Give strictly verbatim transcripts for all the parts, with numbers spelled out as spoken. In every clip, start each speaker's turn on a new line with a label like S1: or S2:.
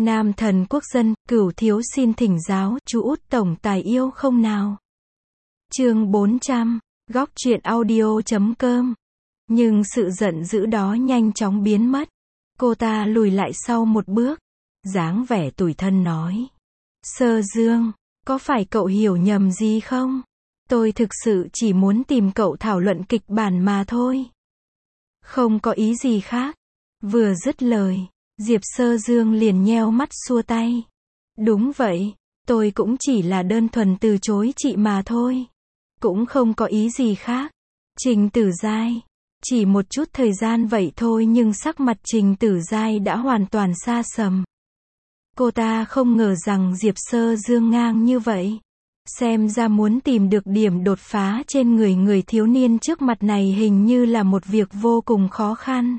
S1: Nam thần quốc dân, cửu thiếu xin thỉnh giáo, chú út tổng tài yêu không nào? Chương bốn trăm, góc truyện audio chấm com. Nhưng sự giận dữ đó nhanh chóng biến mất. Cô ta lùi lại sau một bước, dáng vẻ tủi thân nói. Sơ Dương, có phải cậu hiểu nhầm gì không? Tôi thực sự chỉ muốn tìm cậu thảo luận kịch bản mà thôi. Không có ý gì khác. Vừa dứt lời, Diệp Sơ Dương liền nheo mắt xua tay. Đúng vậy, tôi cũng chỉ là đơn thuần từ chối chị mà thôi. Cũng không có ý gì khác. Trình Tử Giai. Chỉ một chút thời gian vậy thôi nhưng sắc mặt Trình Tử Giai đã hoàn toàn xa sầm. Cô ta không ngờ rằng Diệp Sơ Dương ngang như vậy. Xem ra muốn tìm được điểm đột phá trên người người thiếu niên trước mặt này hình như là một việc vô cùng khó khăn.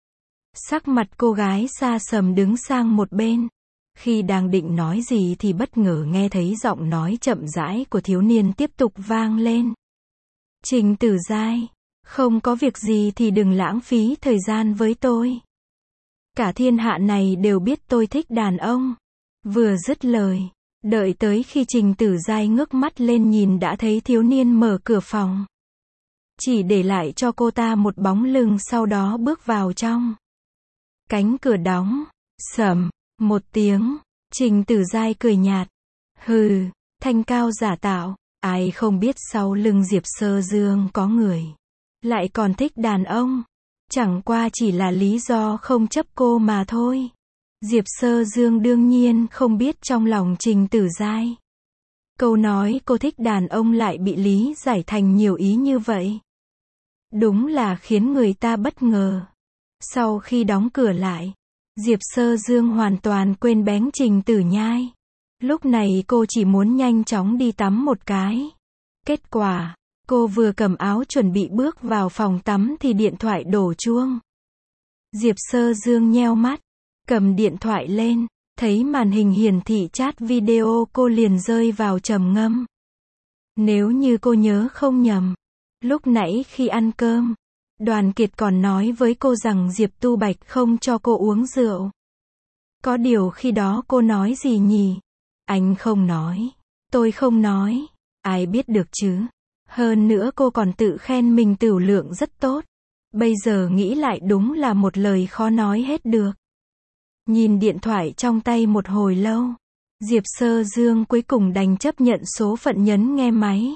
S1: Sắc mặt cô gái xa sầm đứng sang một bên. Khi đang định nói gì thì bất ngờ nghe thấy giọng nói chậm rãi của thiếu niên tiếp tục vang lên. Trình Tử Giai, không có việc gì thì đừng lãng phí thời gian với tôi. Cả thiên hạ này đều biết tôi thích đàn ông. Vừa dứt lời, đợi tới khi Trình Tử Giai ngước mắt lên nhìn đã thấy thiếu niên mở cửa phòng. Chỉ để lại cho cô ta một bóng lưng sau đó bước vào trong. Cánh cửa đóng, sầm, một tiếng, Trình Tử Giai cười nhạt. Hừ, thanh cao giả tạo, ai không biết sau lưng Diệp Sơ Dương có người. Lại còn thích đàn ông. Chẳng qua chỉ là lý do không chấp cô mà thôi. Diệp Sơ Dương đương nhiên không biết trong lòng Trình Tử Giai. Câu nói cô thích đàn ông lại bị lý giải thành nhiều ý như vậy. Đúng là khiến người ta bất ngờ. Sau khi đóng cửa lại, Diệp Sơ Dương hoàn toàn quên bén Trình Tử Nhai. Lúc này cô chỉ muốn nhanh chóng đi tắm một cái. Kết quả, cô vừa cầm áo chuẩn bị bước vào phòng tắm thì điện thoại đổ chuông. Diệp Sơ Dương nheo mắt, cầm điện thoại lên, thấy màn hình hiển thị chat video cô liền rơi vào trầm ngâm. Nếu như cô nhớ không nhầm, lúc nãy khi ăn cơm, Đoàn Kiệt còn nói với cô rằng Diệp Tu Bạch không cho cô uống rượu. Có điều khi đó cô nói gì nhỉ? Anh không nói. Tôi không nói. Ai biết được chứ? Hơn nữa cô còn tự khen mình tửu lượng rất tốt. Bây giờ nghĩ lại đúng là một lời khó nói hết được. Nhìn điện thoại trong tay một hồi lâu, Diệp Sơ Dương cuối cùng đành chấp nhận số phận nhấn nghe máy.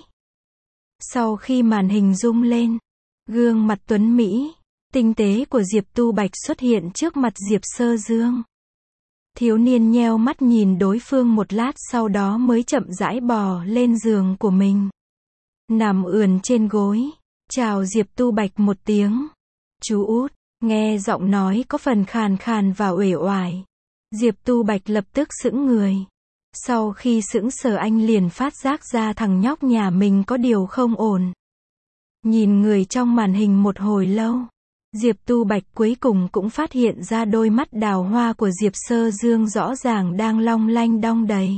S1: Sau khi màn hình rung lên, gương mặt tuấn mỹ, tinh tế của Diệp Tu Bạch xuất hiện trước mặt Diệp Sơ Dương. Thiếu niên nheo mắt nhìn đối phương một lát sau đó mới chậm rãi bò lên giường của mình. Nằm ườn trên gối, chào Diệp Tu Bạch một tiếng. Chú út, nghe giọng nói có phần khàn khàn và uể oải. Diệp Tu Bạch lập tức sững người. Sau khi sững sờ anh liền phát giác ra thằng nhóc nhà mình có điều không ổn. Nhìn người trong màn hình một hồi lâu, Diệp Tu Bạch cuối cùng cũng phát hiện ra đôi mắt đào hoa của Diệp Sơ Dương rõ ràng đang long lanh đong đầy.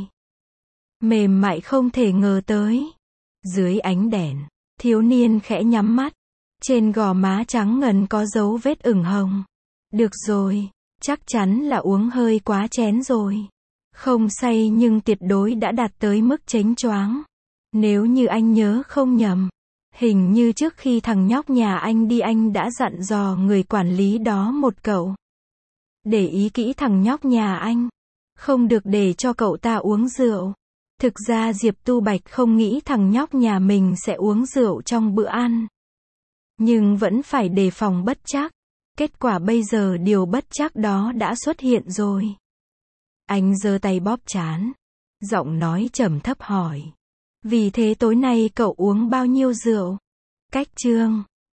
S1: Mềm mại không thể ngờ tới. Dưới ánh đèn, thiếu niên khẽ nhắm mắt. Trên gò má trắng ngần có dấu vết ửng hồng. Được rồi, chắc chắn là uống hơi quá chén rồi. Không say nhưng tuyệt đối đã đạt tới mức chánh choáng. Nếu như anh nhớ không nhầm, hình như trước khi thằng nhóc nhà anh đi anh đã dặn dò người quản lý đó một cậu. Để ý kỹ thằng nhóc nhà anh. Không được để cho cậu ta uống rượu. Thực ra Diệp Tu Bạch không nghĩ thằng nhóc nhà mình sẽ uống rượu trong bữa ăn. Nhưng vẫn phải đề phòng bất trắc. Kết quả bây giờ điều bất trắc đó đã xuất hiện rồi. Anh giơ tay bóp trán. Giọng nói trầm thấp hỏi. Vì thế tối nay cậu uống bao nhiêu rượu? Cách chương